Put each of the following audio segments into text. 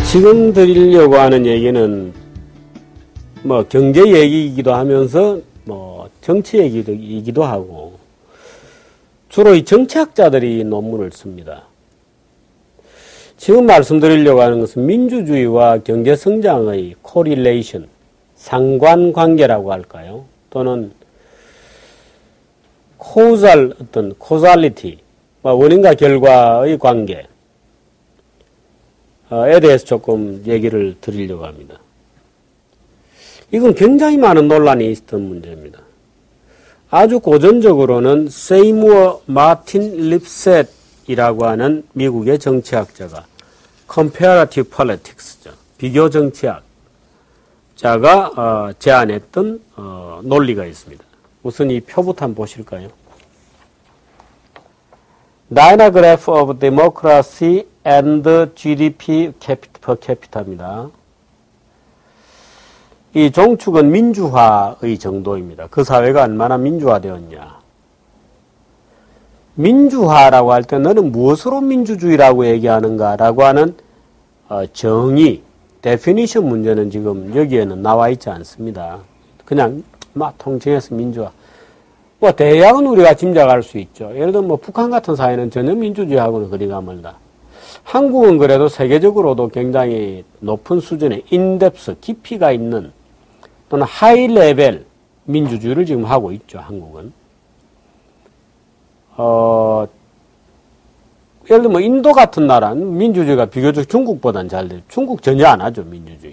지금 드리려고 하는 얘기는 뭐 경제 얘기이기도 하면서 뭐 정치 얘기이기도 하고 주로 이 정치학자들이 논문을 씁니다. 지금 말씀드리려고 하는 것은 민주주의와 경제 성장의 correlation, 상관관계라고 할까요? 또는 causality, 원인과 결과의 관계에 대해서 조금 얘기를 드리려고 합니다. 이건 굉장히 많은 논란이 있었던 문제입니다. 아주 고전적으로는 세이무어 마틴 립셋이라고 하는 미국의 정치학자가 comparative politics죠. 비교 정치학자가 제안했던 논리가 있습니다. 우선 이 표부터 한번 보실까요? Dynagraph of Democracy and GDP per capita입니다. 이 종축은 민주화의 정도입니다. 그 사회가 얼마나 민주화되었냐. 민주화라고 할 때 너는 무엇으로 민주주의라고 얘기하는가라고 하는 정의, 데피니션 문제는 지금 여기에는 나와 있지 않습니다. 그냥 막 통칭해서 민주화. 뭐 대략은 우리가 짐작할 수 있죠. 예를 들면 뭐 북한 같은 사회는 전혀 민주주의하고는 거리가 멀다. 한국은 그래도 세계적으로도 굉장히 높은 수준의 인덱스, 깊이가 있는 또는 하이 레벨 민주주의를 지금 하고 있죠, 한국은. 예를 들면 인도 같은 나라는 민주주의가 비교적 중국보다는 잘 돼요. 중국 전혀 안 하죠, 민주주의.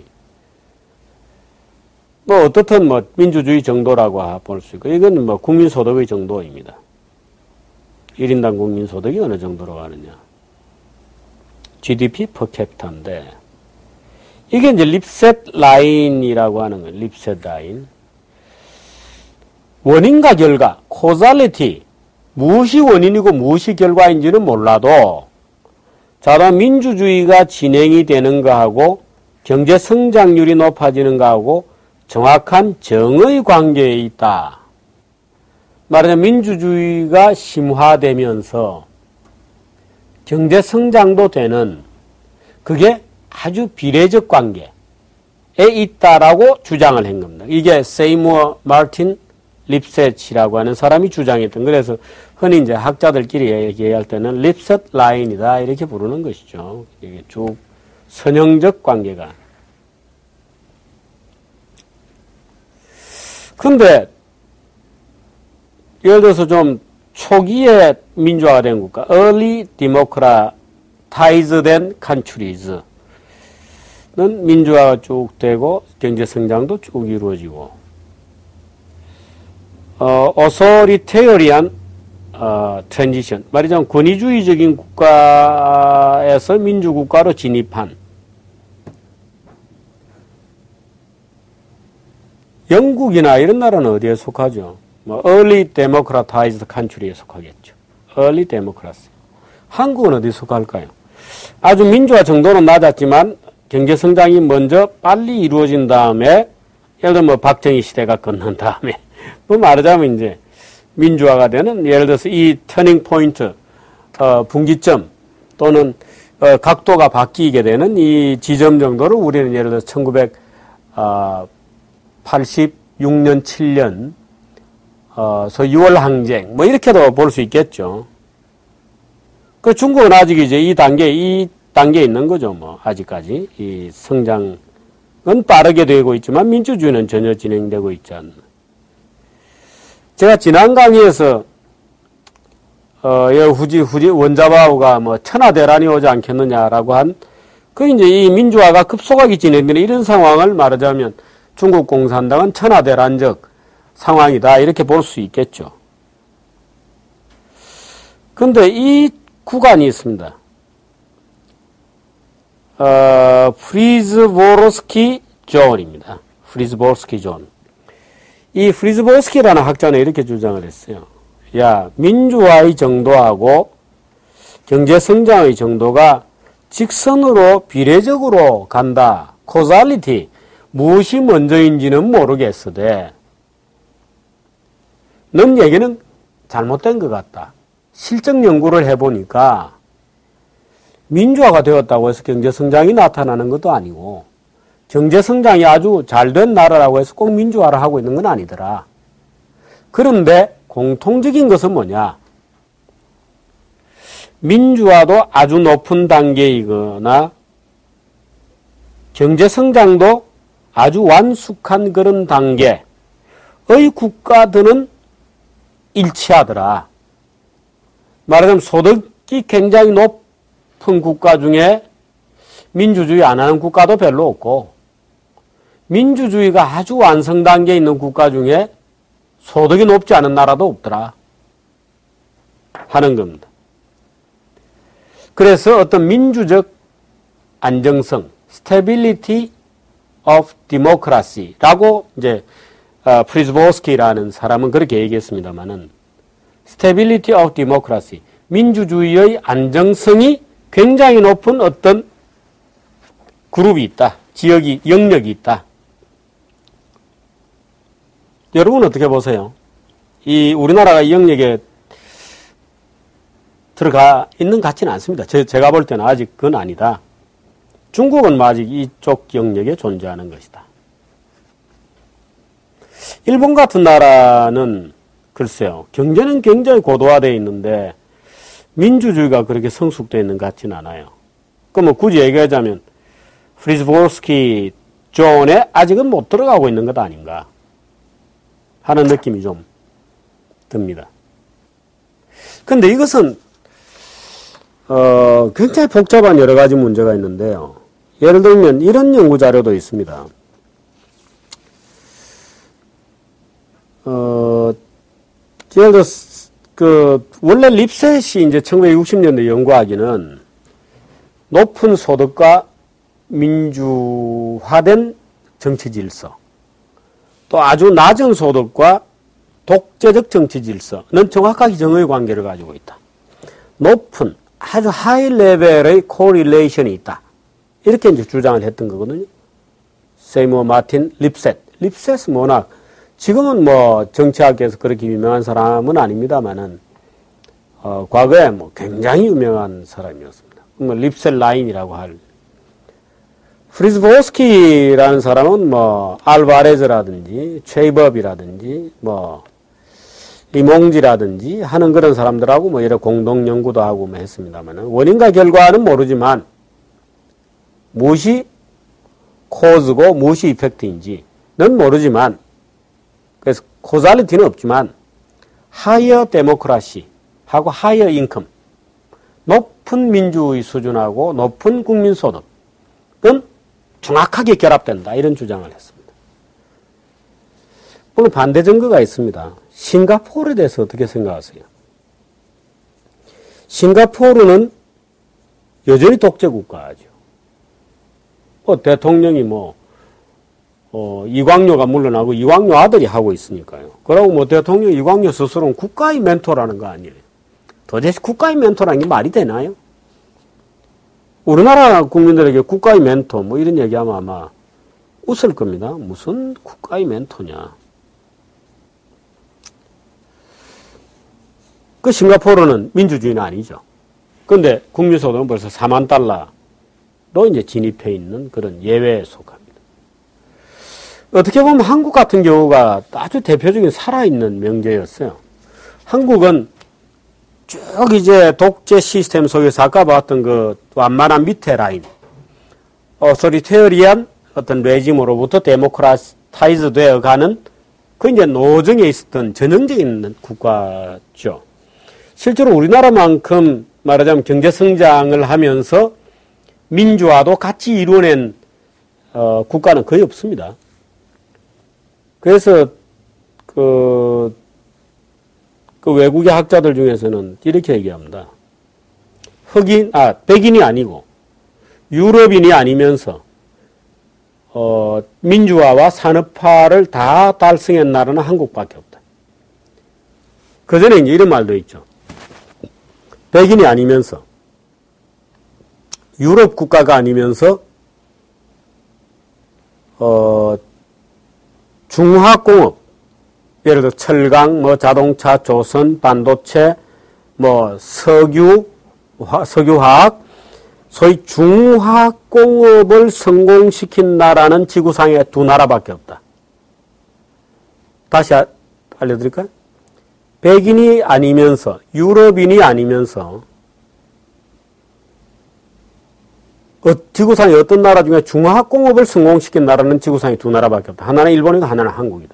뭐 어떻든 뭐 민주주의 정도라고 볼 수 있고, 이건 뭐 국민소득의 정도입니다. 1인당 국민소득이 어느 정도로 가느냐. GDP per capita인데, 이게 이제 립셋 라인이라고 하는 거예요. 립셋 라인. 원인과 결과, causality. 무엇이 원인이고 무엇이 결과인지는 몰라도, 자라 민주주의가 진행이 되는 거하고, 경제 성장률이 높아지는 거하고, 정확한 정의 관계에 있다. 말하자면 민주주의가 심화되면서 경제 성장도 되는 그게 아주 비례적 관계에 있다라고 주장을 한 겁니다. 이게 세이무어 마틴 립셋이라고 하는 사람이 주장했던, 그래서 흔히 이제 학자들끼리 얘기할 때는 립셋 라인이다 이렇게 부르는 것이죠. 이게 쭉 선형적 관계가. 근데 예를 들어서 좀 초기에 민주화된 국가, early democratized countries 는 민주화가 쭉 되고 경제 성장도 쭉 이루어지고, authoritarian transition, 말하자면 권위주의적인 국가에서 민주국가로 진입한, 영국이나 이런 나라는 어디에 속하죠? 뭐 early democratized country에 속하겠죠. early democracy. 한국은 어디에 속할까요? 아주 민주화 정도는 낮았지만 경제 성장이 먼저 빨리 이루어진 다음에, 예를 들면 뭐 박정희 시대가 끝난 다음에, 뭐 말하자면 이제 민주화가 되는, 예를 들어서 이 터닝 포인트, 분기점 또는 각도가 바뀌게 되는 이 지점 정도를 우리는 예를 들어서 1986년, 7년, 6월 항쟁, 뭐 이렇게도 볼 수 있겠죠. 그 중국은 아직 이제 이 단계에 있는 거죠, 뭐, 아직까지. 이 성장은 빠르게 되고 있지만 민주주의는 전혀 진행되고 있지 않는. 제가 지난 강의에서, 후지 원자바오가 뭐 천하대란이 오지 않겠느냐라고 한, 그 이제 이 민주화가 급속하게 진행되는 이런 상황을 말하자면 중국 공산당은 천하대란적 상황이다 이렇게 볼 수 있겠죠. 그런데 이 구간이 있습니다. 프리즈보르스키 존입니다. 프리즈보르스키 존. 이 프리즈보르스키라는 학자는 이렇게 주장을 했어요. 야, 민주화의 정도하고 경제 성장의 정도가 직선으로 비례적으로 간다. causality. 무엇이 먼저인지는 모르겠으되 넌 얘기는 잘못된 것 같다. 실적 연구를 해보니까 민주화가 되었다고 해서 경제성장이 나타나는 것도 아니고 경제성장이 아주 잘된 나라라고 해서 꼭 민주화를 하고 있는 건 아니더라. 그런데 공통적인 것은 뭐냐? 민주화도 아주 높은 단계이거나 경제성장도 아주 완숙한 그런 단계의 국가들은 일치하더라. 말하자면 소득이 굉장히 높은 국가 중에 민주주의 안 하는 국가도 별로 없고 민주주의가 아주 완성 단계에 있는 국가 중에 소득이 높지 않은 나라도 없더라 하는 겁니다. 그래서 어떤 민주적 안정성, stability of democracy라고 이제 프리즈보스키라는 사람은 그렇게 얘기했습니다만은 stability of democracy, 민주주의의 안정성이 굉장히 높은 어떤 그룹이 있다. 지역이, 영역이 있다. 여러분 어떻게 보세요? 이 우리나라가 이 영역에 들어가 있는 것 같지는 않습니다. 제가 볼 때는 아직 그건 아니다. 중국은 아직 이쪽 영역에 존재하는 것이다. 일본 같은 나라는 글쎄요. 경제는 굉장히 고도화되어 있는데 민주주의가 그렇게 성숙되어 있는 것 같지는 않아요. 그럼 굳이 얘기하자면 프리즈보스키 존에 아직은 못 들어가고 있는 것 아닌가 하는 느낌이 좀 듭니다. 근데 이것은 굉장히 복잡한 여러 가지 문제가 있는데요. 예를 들면 이런 연구 자료도 있습니다. 예를 들어 원래 립셋이 이제 1960년대 연구하기는 높은 소득과 민주화된 정치 질서, 또 아주 낮은 소득과 독재적 정치 질서는 정확하게 정의 관계를 가지고 있다. 높은 아주 하이 레벨의 코릴레이션이 있다. 이렇게 이제 주장을 했던 거거든요. 세이머 마틴 립셋. 립셋은 워낙 지금은 뭐 정치학계에서 그렇게 유명한 사람은 아닙니다만은 과거에 뭐 굉장히 유명한 사람이었습니다. 뭐 립셋 라인이라고 할. 프리즈보스키라는 사람은 뭐 알바레즈라든지 최이법이라든지 뭐 리몽지라든지 하는 그런 사람들하고 뭐 여러 공동 연구도 하고 뭐 했습니다만 원인과 결과는 모르지만 무엇이 코즈고 무엇이 이펙트인지는 모르지만 그래서 코잘리티는 없지만 하이어 데모크라시하고 하이어 인컴 높은 민주주의 수준하고 높은 국민소득은 정확하게 결합된다 이런 주장을 했습니다. 물론 반대 증거가 있습니다. 싱가포르에 대해서 어떻게 생각하세요? 싱가포르는 여전히 독재 국가죠. 대통령이 이광료가 물러나고 이광료 아들이 하고 있으니까요. 그러고 대통령 이광료 스스로는 국가의 멘토라는 거 아니에요. 도대체 국가의 멘토라는 게 말이 되나요? 우리나라 국민들에게 국가의 멘토 이런 얘기하면 아마 웃을 겁니다. 무슨 국가의 멘토냐. 그 싱가포르는 민주주의는 아니죠. 그런데 국민소득은 벌써 4만 달러로 이제 진입해 있는 그런 예외에 속합니다. 어떻게 보면 한국 같은 경우가 아주 대표적인 살아있는 명제였어요. 한국은 쭉 이제 독재 시스템 속에서 아까 봤던 그 완만한 밑에 라인, 어소리테리안 어떤 레짐으로부터 데모크라타이즈 되어 가는 그 이제 노정에 있었던 전형적인 국가죠. 실제로 우리나라만큼 말하자면 경제성장을 하면서 민주화도 같이 이루어낸 국가는 거의 없습니다. 그래서 그 외국의 학자들 중에서는 이렇게 얘기합니다. 백인이 아니고 유럽인이 아니면서 민주화와 산업화를 다 달성한 나라는 한국밖에 없다. 그 전에 이제 이런 말도 있죠. 백인이 아니면서 유럽 국가가 아니면서 중화공업 예를 들어 철강, 자동차, 조선, 반도체, 석유화학 소위 중화공업을 성공시킨 나라는 지구상에 두 나라밖에 없다. 다시 알려드릴까요? 백인이 아니면서, 유럽인이 아니면서, 지구상의 어떤 나라 중에 중화공업을 성공시킨 나라는 지구상에 두 나라밖에 없다. 하나는 일본이고 하나는 한국이다.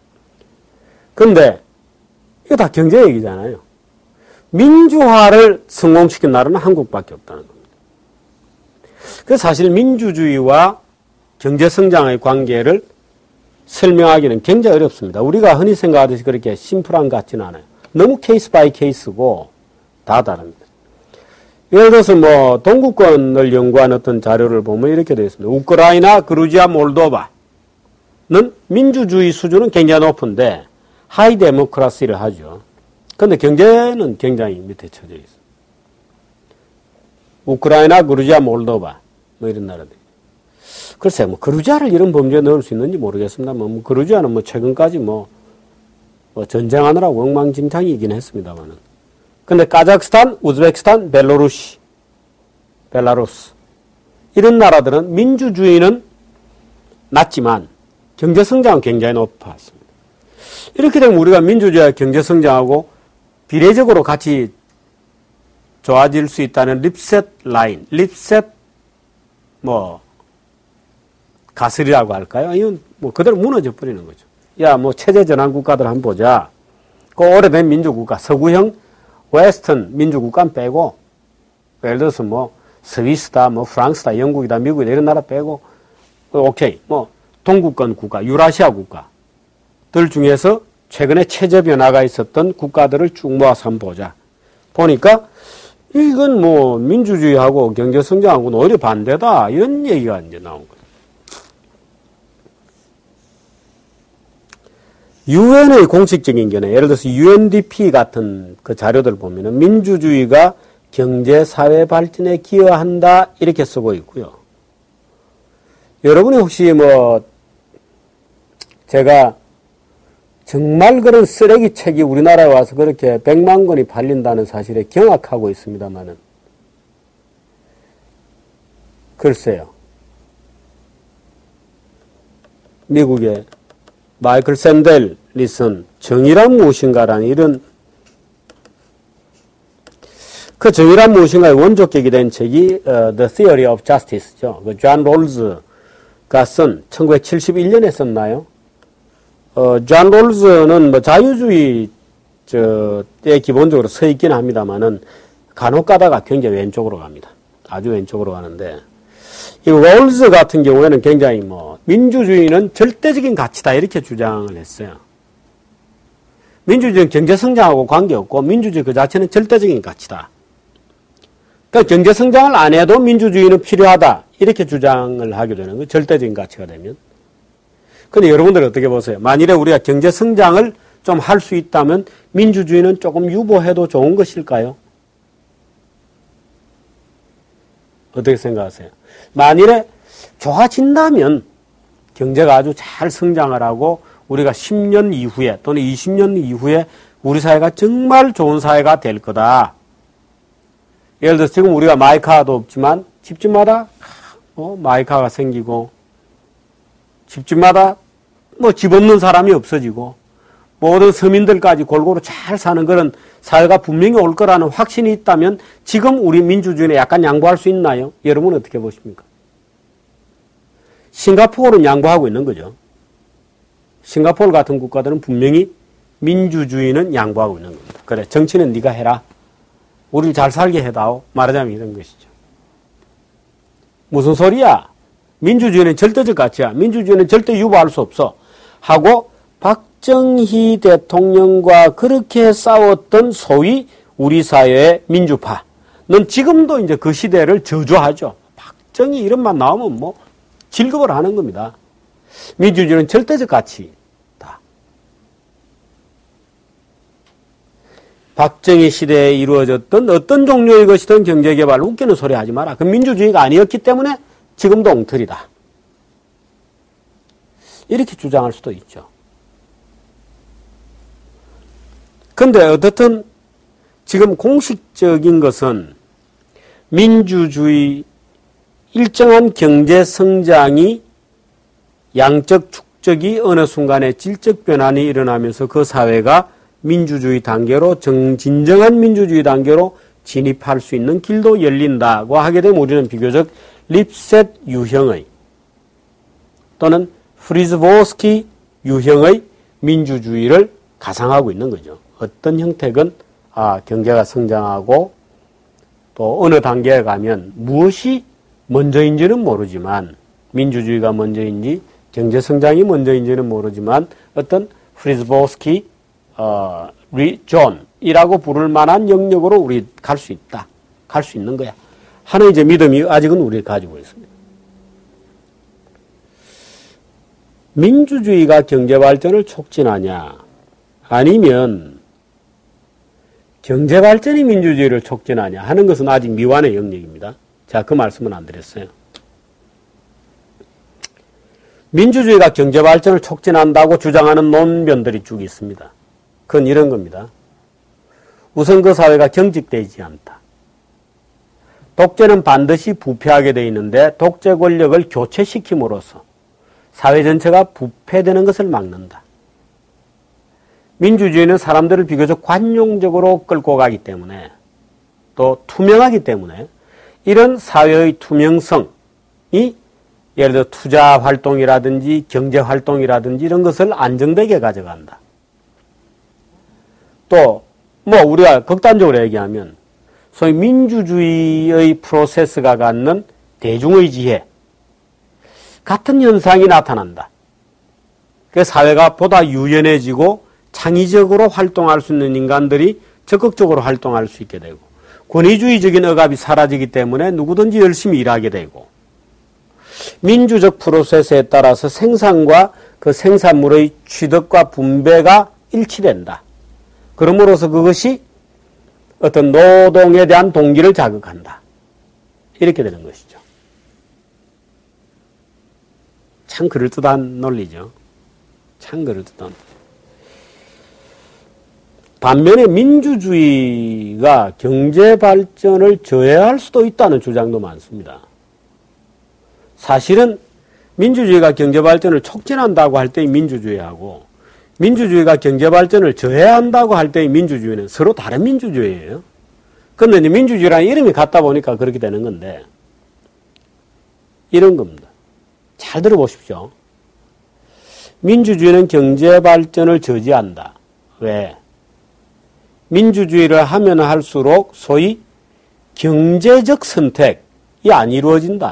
근데 이거 다 경제 얘기잖아요. 민주화를 성공시킨 나라는 한국밖에 없다는 겁니다. 그래서 사실 민주주의와 경제성장의 관계를 설명하기는 굉장히 어렵습니다. 우리가 흔히 생각하듯이 그렇게 심플한 것 같지는 않아요. 너무 케이스 바이 케이스고 다 다릅니다. 예를 들어서 뭐 동구권을 연구한 어떤 자료를 보면 이렇게 되어 있습니다. 우크라이나, 그루지아, 몰도바는 민주주의 수준은 굉장히 높은데 하이 데모크라시를 하죠. 그런데 경제는 굉장히 밑에 쳐져 있어요. 우크라이나, 그루지아, 몰도바 뭐 이런 나라들. 글쎄 뭐 그루지아를 이런 범죄에 넣을 수 있는지 모르겠습니다. 뭐 그루지아는 뭐 최근까지 뭐 전쟁하느라고 엉망진창이긴 했습니다만은. 근데 카자흐스탄, 우즈베키스탄, 벨라루스 이런 나라들은 민주주의는 낮지만 경제성장은 굉장히 높았습니다. 이렇게 되면 우리가 민주주의와 경제성장하고 비례적으로 같이 좋아질 수 있다는 립셋 라인, 립셋 가설이라고 할까요? 이건 뭐 그대로 무너져 버리는 거죠. 야, 뭐 체제 전환 국가들 한번 보자. 그 오래된 민주국가, 서구형 웨스턴 민주국가는 빼고, 예를 들어서 뭐 스위스다, 뭐 프랑스다, 영국이다, 미국이다 이런 나라 빼고, 오케이, 뭐 동구권 국가, 유라시아 국가들 중에서 최근에 체제 변화가 있었던 국가들을 쭉 모아서 한번 보자. 보니까 이건 뭐 민주주의하고 경제성장하고는 오히려 반대다 이런 얘기가 이제 나온 거예요. 유엔의 공식적인 견해, 예를 들어서 UNDP 같은 그 자료들 보면은 민주주의가 경제, 사회 발전에 기여한다 이렇게 쓰고 있고요. 여러분이 혹시 뭐 제가 정말 그런 쓰레기 책이 우리나라에 와서 그렇게 100만 권이 팔린다는 사실에 경악하고 있습니다만은 글쎄요. 미국의 마이클 샌델이 쓴 정의란 무엇인가라는 이런 그 정의란 무엇인가의 원조격이 된 책이 The Theory of Justice죠. 그 존 롤즈가 쓴 1971년에 썼나요? 존 롤즈는 뭐 자유주의 에 기본적으로 서 있긴 합니다만은 간혹 가다가 굉장히 왼쪽으로 갑니다. 아주 왼쪽으로 가는데 이 롤즈 같은 경우에는 굉장히 뭐 민주주의는 절대적인 가치다 이렇게 주장을 했어요. 민주주의는 경제성장하고 관계없고 민주주의 그 자체는 절대적인 가치다. 그러니까 경제성장을 안 해도 민주주의는 필요하다 이렇게 주장을 하게 되는 거예요. 절대적인 가치가 되면. 근데 여러분들 어떻게 보세요? 만일에 우리가 경제성장을 좀 할 수 있다면 민주주의는 조금 유보해도 좋은 것일까요? 어떻게 생각하세요? 만일에 좋아진다면 경제가 아주 잘 성장을 하고 우리가 10년 이후에 또는 20년 이후에 우리 사회가 정말 좋은 사회가 될 거다. 예를 들어서 지금 우리가 마이카도 없지만 집집마다 마이카가 생기고 집집마다 뭐 집 없는 사람이 없어지고 모든 서민들까지 골고루 잘 사는 그런 사회가 분명히 올 거라는 확신이 있다면 지금 우리 민주주의에 약간 양보할 수 있나요? 여러분은 어떻게 보십니까? 싱가포르는 양보하고 있는 거죠. 싱가포르 같은 국가들은 분명히 민주주의는 양보하고 있는 겁니다. 그래, 정치는 네가 해라. 우리를 잘 살게 해다오. 말하자면 이런 것이죠. 무슨 소리야? 민주주의는 절대적 가치야. 민주주의는 절대 유보할 수 없어. 하고 박정희 대통령과 그렇게 싸웠던 소위 우리 사회의 민주파는 지금도 이제 그 시대를 저주하죠. 박정희 이름만 나오면 뭐 질급을 하는 겁니다. 민주주의는 절대적 가치다. 박정희 시대에 이루어졌던 어떤 종류의 것이든 경제개발 웃기는 소리 하지 마라. 그 민주주의가 아니었기 때문에 지금도 엉터리다. 이렇게 주장할 수도 있죠. 근데 어떻든 지금 공식적인 것은 민주주의 일정한 경제 성장이 양적 축적이 어느 순간에 질적 변환이 일어나면서 그 사회가 민주주의 단계로 진정한 민주주의 단계로 진입할 수 있는 길도 열린다고 하게 되면 우리는 비교적 립셋 유형의 또는 프리즈보스키 유형의 민주주의를 가상하고 있는 거죠. 어떤 형태건 경제가 성장하고 또 어느 단계에 가면 무엇이 먼저인지는 모르지만 민주주의가 먼저인지 경제 성장이 먼저인지는 모르지만 어떤 프리즈보스키 존이라고 부를 만한 영역으로 우리 갈 수 있다. 갈 수 있는 거야. 하는 이제 믿음이 아직은 우리 가지고 있습니다. 민주주의가 경제 발전을 촉진하냐? 아니면 경제 발전이 민주주의를 촉진하냐 하는 것은 아직 미완의 영역입니다. 자, 그 말씀은 안 드렸어요. 민주주의가 경제 발전을 촉진한다고 주장하는 논변들이 쭉 있습니다. 그건 이런 겁니다. 우선 그 사회가 경직되지 않다. 독재는 반드시 부패하게 되어 있는데 독재 권력을 교체시킴으로써 사회 전체가 부패되는 것을 막는다. 민주주의는 사람들을 비교적 관용적으로 끌고 가기 때문에 또 투명하기 때문에 이런 사회의 투명성이 예를 들어 투자 활동이라든지 경제 활동이라든지 이런 것을 안정되게 가져간다. 또 우리가 극단적으로 얘기하면 소위 민주주의의 프로세스가 갖는 대중의 지혜 같은 현상이 나타난다. 그 사회가 보다 유연해지고 창의적으로 활동할 수 있는 인간들이 적극적으로 활동할 수 있게 되고 권위주의적인 억압이 사라지기 때문에 누구든지 열심히 일하게 되고 민주적 프로세스에 따라서 생산과 그 생산물의 취득과 분배가 일치된다. 그러므로서 그것이 어떤 노동에 대한 동기를 자극한다. 이렇게 되는 것이죠. 참 그럴듯한 논리죠. 참 그럴듯한. 반면에 민주주의가 경제 발전을 저해할 수도 있다는 주장도 많습니다. 사실은 민주주의가 경제 발전을 촉진한다고 할 때의 민주주의하고 민주주의가 경제 발전을 저해한다고 할 때의 민주주의는 서로 다른 민주주의예요. 그런데 이제 민주주의라는 이름이 같다 보니까 그렇게 되는 건데 이런 겁니다. 잘 들어보십시오. 민주주의는 경제 발전을 저지한다. 왜? 민주주의를 하면 할수록 소위 경제적 선택이 안 이루어진다.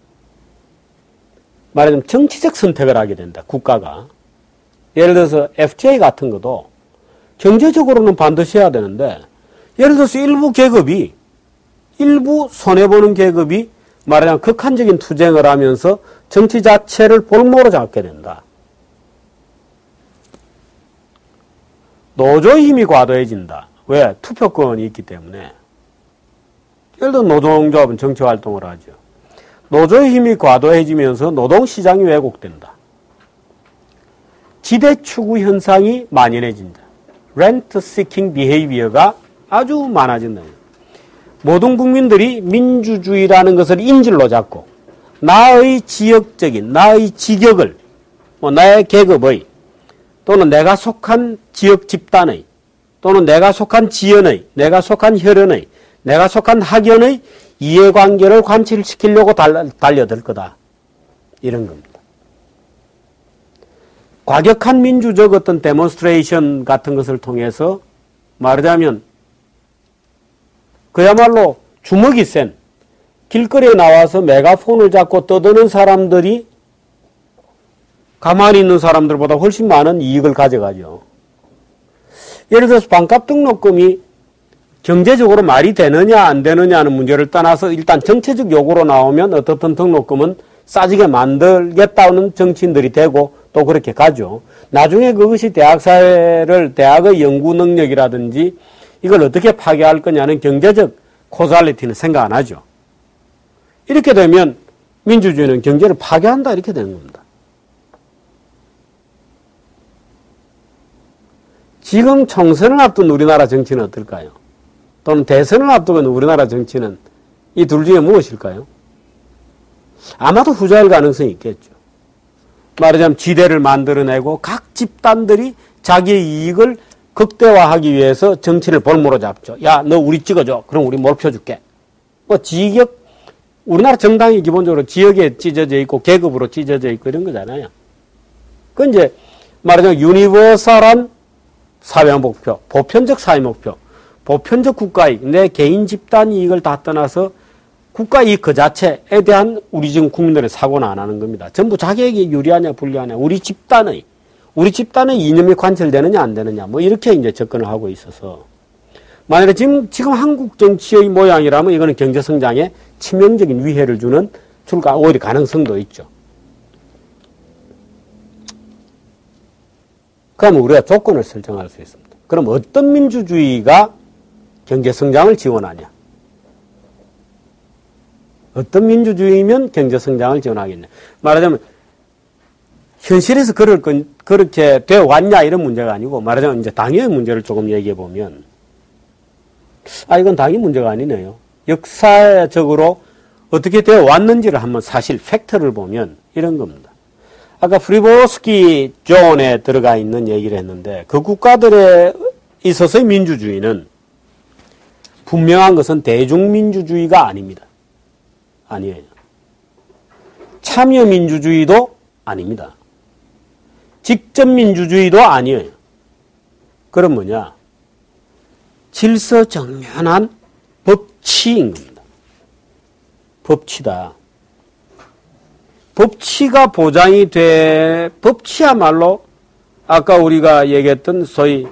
말하자면 정치적 선택을 하게 된다. 국가가. 예를 들어서 FTA 같은 것도 경제적으로는 반드시 해야 되는데 예를 들어서 일부 손해보는 계급이 말하자면 극한적인 투쟁을 하면서 정치 자체를 볼모로 잡게 된다. 노조의 힘이 과도해진다. 왜? 투표권이 있기 때문에. 예를 들어 노동조합은 정치활동을 하죠. 노조의 힘이 과도해지면서 노동시장이 왜곡된다. 지대 추구 현상이 만연해진다. 렌트 시킹 비헤이비어가 아주 많아진다. 모든 국민들이 민주주의라는 것을 인질로 잡고 나의 지역적인, 나의 직역을, 나의 계급의 또는 내가 속한 지역 집단의 또는 내가 속한 지연의, 내가 속한 혈연의, 내가 속한 학연의 이해관계를 관철시키려고 달려들 거다. 이런 겁니다. 과격한 민주적 어떤 데몬스트레이션 같은 것을 통해서 말하자면 그야말로 주먹이 센 길거리에 나와서 메가폰을 잡고 떠드는 사람들이 가만히 있는 사람들보다 훨씬 많은 이익을 가져가죠. 예를 들어서 반값 등록금이 경제적으로 말이 되느냐 안 되느냐는 문제를 떠나서 일단 정치적 요구로 나오면 어떻든 등록금은 싸지게 만들겠다는 정치인들이 되고 또 그렇게 가죠. 나중에 그것이 대학의 연구 능력이라든지 이걸 어떻게 파괴할 거냐는 경제적 코잘리티는 생각 안 하죠. 이렇게 되면 민주주의는 경제를 파괴한다 이렇게 되는 겁니다. 지금 총선을 앞둔 우리나라 정치는 어떨까요? 또는 대선을 앞두고 있는 우리나라 정치는 이 둘 중에 무엇일까요? 아마도 후자일 가능성이 있겠죠. 말하자면 지대를 만들어내고 각 집단들이 자기의 이익을 극대화하기 위해서 정치를 볼모로 잡죠. 야, 너 우리 찍어줘. 그럼 우리 몰표 줄게. 뭐 지역, 우리나라 정당이 기본적으로 지역에 찢어져 있고 계급으로 찢어져 있고 이런 거잖아요. 그 이제 말하자면 유니버설한 사회 목표, 보편적 사회 목표, 보편적 국가이익, 내 개인 집단 이익을 다 떠나서 국가이익 그 자체에 대한 우리 지금 국민들의 사고는 안 하는 겁니다. 전부 자기에게 유리하냐 불리하냐, 우리 집단의 이념이 관철되느냐 안 되느냐, 뭐 이렇게 이제 접근을 하고 있어서 만약에 지금 한국 정치의 모양이라면 이거는 경제 성장에 치명적인 위해를 주는 오히려 가능성도 있죠. 그럼 우리가 조건을 설정할 수 있습니다. 그럼 어떤 민주주의가 경제 성장을 지원하냐? 어떤 민주주의면 경제 성장을 지원하겠냐? 말하자면 현실에서 그렇게 되어 왔냐 이런 문제가 아니고 말하자면 이제 당연의 문제를 조금 얘기해 보면 이건 당연히 문제가 아니네요. 역사적으로 어떻게 되어 왔는지를 한번 사실 팩트를 보면 이런 겁니다. 아까 프리보스키 존에 들어가 있는 얘기를 했는데 그 국가들에 있어서의 민주주의는 분명한 것은 대중민주주의가 아닙니다. 아니에요. 참여민주주의도 아닙니다. 직접민주주의도 아니에요. 그럼 뭐냐? 질서정연한 법치인 겁니다. 법치다. 법치가 보장이 법치야말로 아까 우리가 얘기했던 소위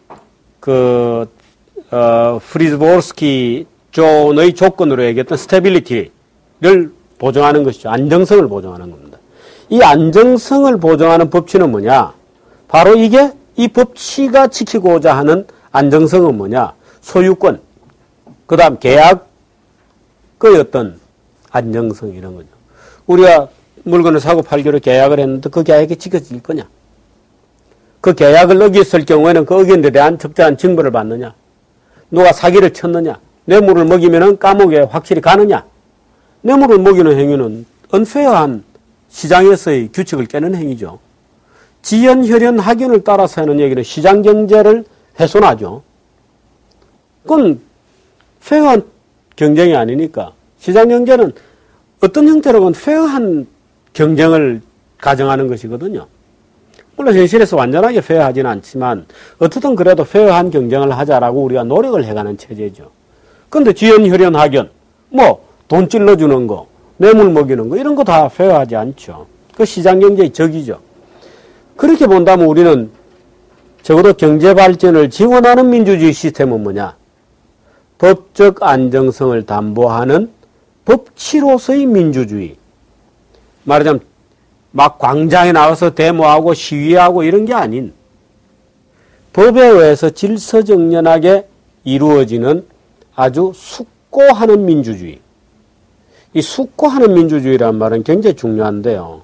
프리즈보르스키 존의 조건으로 얘기했던 스테빌리티를 보장하는 것이죠. 안정성을 보장하는 겁니다. 이 안정성을 보장하는 법치는 뭐냐? 바로 이 법치가 지키고자 하는 안정성은 뭐냐? 소유권, 그 다음 계약의 어떤 안정성 이런 거죠. 우리가 물건을 사고 팔기로 계약을 했는데 그 계약이 지켜질 거냐? 그 계약을 어겼을 경우에는 그 어긴 데 대한 적절한 징벌을 받느냐? 누가 사기를 쳤느냐? 뇌물을 먹이면 감옥에 확실히 가느냐? 뇌물을 먹이는 행위는 언페어한 시장에서의 규칙을 깨는 행위죠. 지연, 혈연, 학연을 따라서 하는 얘기는 시장경제를 훼손하죠. 그건 페어한 경쟁이 아니니까 시장경제는 어떤 형태로건 페어한 경쟁을 가정하는 것이거든요. 물론 현실에서 완전하게 페어하지는 않지만 어떻든 그래도 페어한 경쟁을 하자라고 우리가 노력을 해가는 체제죠. 그런데 지연, 혈연, 학연, 돈 찔러주는 거, 뇌물 먹이는 거 이런 거 다 페어하지 않죠. 그 시장경제의 적이죠. 그렇게 본다면 우리는 적어도 경제발전을 지원하는 민주주의 시스템은 뭐냐? 법적 안정성을 담보하는 법치로서의 민주주의. 말하자면 막 광장에 나와서 데모하고 시위하고 이런 게 아닌 법에 의해서 질서정연하게 이루어지는 아주 숙고하는 민주주의. 이 숙고하는 민주주의란 말은 굉장히 중요한데요.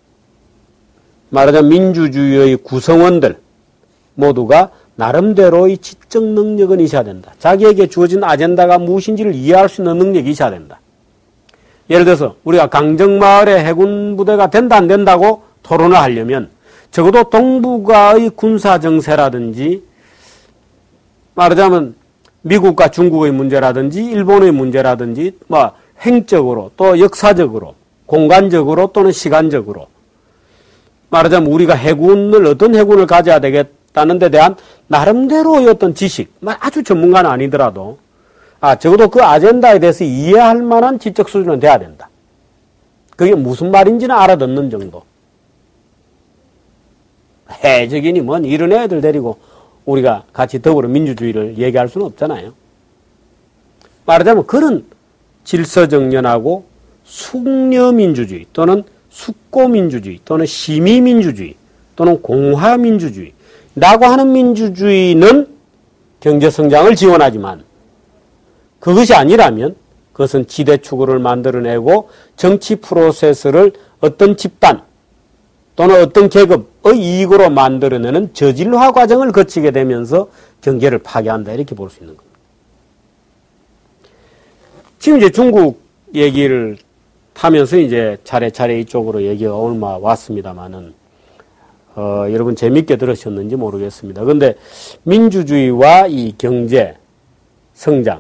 말하자면 민주주의의 구성원들 모두가 나름대로의 지적 능력은 있어야 된다. 자기에게 주어진 아젠다가 무엇인지를 이해할 수 있는 능력이 있어야 된다. 예를 들어서 우리가 강정마을의 해군 부대가 된다 안 된다고 토론을 하려면 적어도 동북아의 군사정세라든지 말하자면 미국과 중국의 문제라든지 일본의 문제라든지 행적으로 또 역사적으로 공간적으로 또는 시간적으로 말하자면 우리가 어떤 해군을 가져야 되겠다는 데 대한 나름대로의 어떤 지식, 아주 전문가는 아니더라도 적어도 그 아젠다에 대해서 이해할 만한 지적 수준은 돼야 된다. 그게 무슨 말인지는 알아듣는 정도. 해적이니 이런 애들 데리고 우리가 같이 더불어 민주주의를 얘기할 수는 없잖아요. 말하자면 그런 질서정연하고 숙려민주주의 또는 숙고민주주의 또는 심의민주주의 또는 공화민주주의 라고 하는 민주주의는 경제성장을 지원하지만 그것이 아니라면 그것은 지대추구를 만들어내고 정치 프로세스를 어떤 집단 또는 어떤 계급의 이익으로 만들어내는 저질화 과정을 거치게 되면서 경제를 파괴한다 이렇게 볼 수 있는 겁니다. 지금 이제 중국 얘기를 하면서 이제 차례차례 이쪽으로 얘기가 얼마 왔습니다만은, 여러분 재밌게 들으셨는지 모르겠습니다. 근데 민주주의와 이 경제, 성장에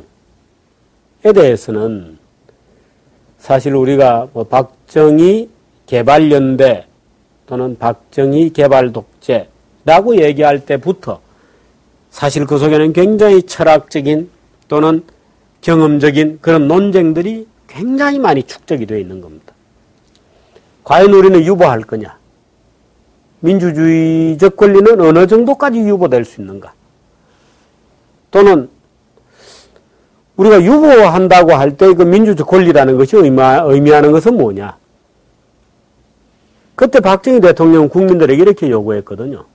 대해서는 사실 우리가 뭐 박정희 개발연대 또는 박정희 개발독재라고 얘기할 때부터 사실 그 속에는 굉장히 철학적인 또는 경험적인 그런 논쟁들이 굉장히 많이 축적이 되어 있는 겁니다. 과연 우리는 유보할 거냐? 민주주의적 권리는 어느 정도까지 유보될 수 있는가? 또는 우리가 유보한다고 할 때 그 민주적 권리라는 것이 의미하는 것은 뭐냐? 그때 박정희 대통령은 국민들에게 이렇게 요구했거든요.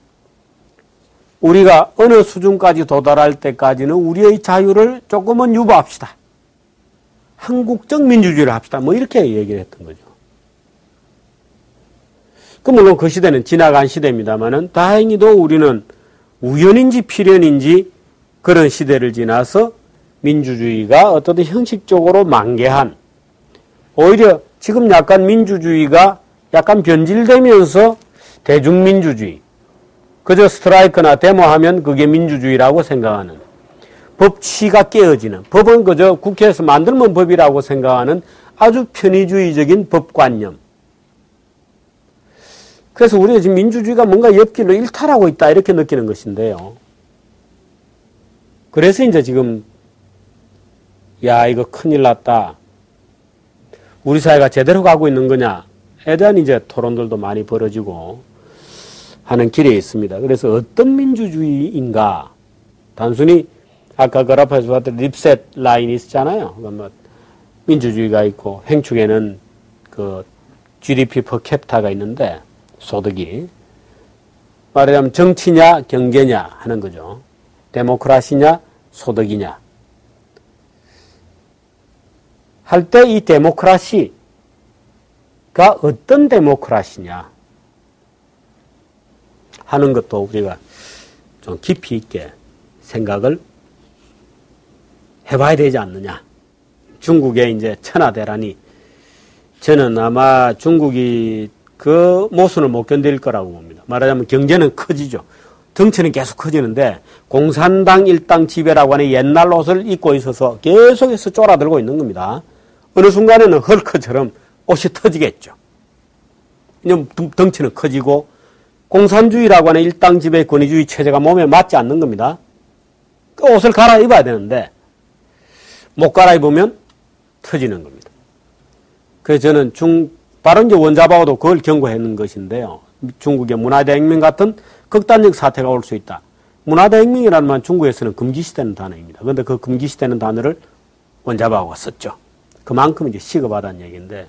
우리가 어느 수준까지 도달할 때까지는 우리의 자유를 조금은 유보합시다. 한국적 민주주의를 합시다. 뭐 이렇게 얘기를 했던 거죠. 물론 그 시대는 지나간 시대입니다만은 다행히도 우리는 우연인지 필연인지 그런 시대를 지나서 민주주의가 어떤 형식적으로 만개한, 오히려 지금 약간 민주주의가 약간 변질되면서 대중민주주의, 그저 스트라이크나 데모하면 그게 민주주의라고 생각하는, 법치가 깨어지는, 법은 그저 국회에서 만들면 법이라고 생각하는 아주 편의주의적인 법관념. 그래서 우리가 지금 민주주의가 뭔가 옆길로 일탈하고 있다 이렇게 느끼는 것인데요. 그래서 이제 지금 야 이거 큰일 났다. 우리 사회가 제대로 가고 있는 거냐에 대한 이제 토론들도 많이 벌어지고 하는 길에 있습니다. 그래서 어떤 민주주의인가? 단순히 아까 그래프에서 봤던 립셋 라인이 있었잖아요. 뭐 민주주의가 있고 행축에는 그 GDP per capita가 있는데 소득이 말하자면 정치냐 경제냐 하는 거죠. 데모크라시냐 소득이냐 할 때 이 데모크라시가 어떤 데모크라시냐 하는 것도 우리가 좀 깊이 있게 생각을 해봐야 되지 않느냐. 중국의 이제 천하대란이 저는 아마 중국이 그 모순을 못 견딜 거라고 봅니다. 말하자면 경제는 커지죠. 덩치는 계속 커지는데 공산당 일당 지배라고 하는 옛날 옷을 입고 있어서 계속해서 쫄아들고 있는 겁니다. 어느 순간에는 헐크처럼 옷이 터지겠죠. 덩치는 커지고 공산주의라고 하는 일당 지배 권위주의 체제가 몸에 맞지 않는 겁니다. 그 옷을 갈아입어야 되는데 못 갈아입으면 터지는 겁니다. 그래서 저는 바로 이제 원자바오도 그걸 경고했는 것인데요. 중국의 문화대혁명 같은 극단적 사태가 올 수 있다. 문화대혁명이라는 말 중국에서는 금기시되는 단어입니다. 그런데 그 금기시되는 단어를 원자바오가 썼죠. 그만큼 이제 시급하다는 얘기인데,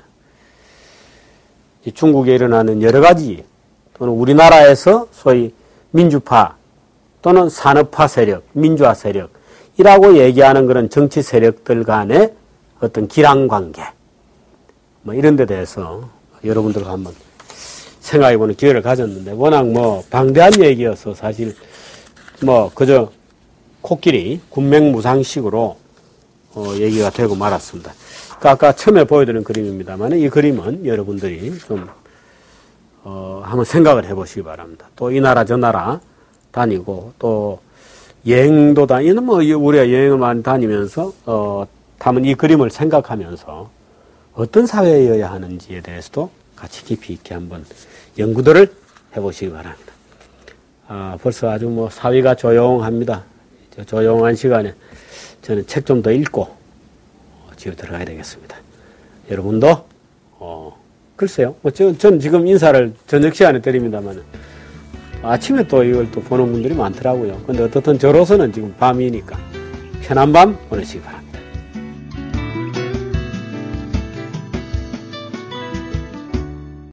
중국에 일어나는 여러 가지, 또는 우리나라에서 소위 민주파 또는 산업화 세력, 민주화 세력이라고 얘기하는 그런 정치 세력들 간의 어떤 기량관계, 뭐 이런 데 대해서 여러분들과 한번 생각해보는 기회를 가졌는데, 워낙 뭐 방대한 얘기여서 사실 뭐 그저 코끼리 군맹무상식으로 얘기가 되고 말았습니다. 그러니까 아까 처음에 보여드린 그림입니다만 이 그림은 여러분들이 좀 한번 생각을 해보시기 바랍니다. 또 이 나라 저 나라 다니고 또 여행도 다니는 뭐 우리가 여행을 많이 다니면서 다만 이 그림을 생각하면서 어떤 사회여야 하는지에 대해서도 같이 깊이 있게 한번 연구들을 해보시기 바랍니다. 벌써 아주 뭐 사위가 조용합니다. 조용한 시간에 저는 책 좀 더 읽고 집에 들어가야 되겠습니다. 여러분도 글쎄요. 전 지금 인사를 저녁 시간에 드립니다만 아침에 또 이걸 또 보는 분들이 많더라고요. 근데 어떻든 저로서는 지금 밤이니까 편한 밤 보내시기 바랍니다.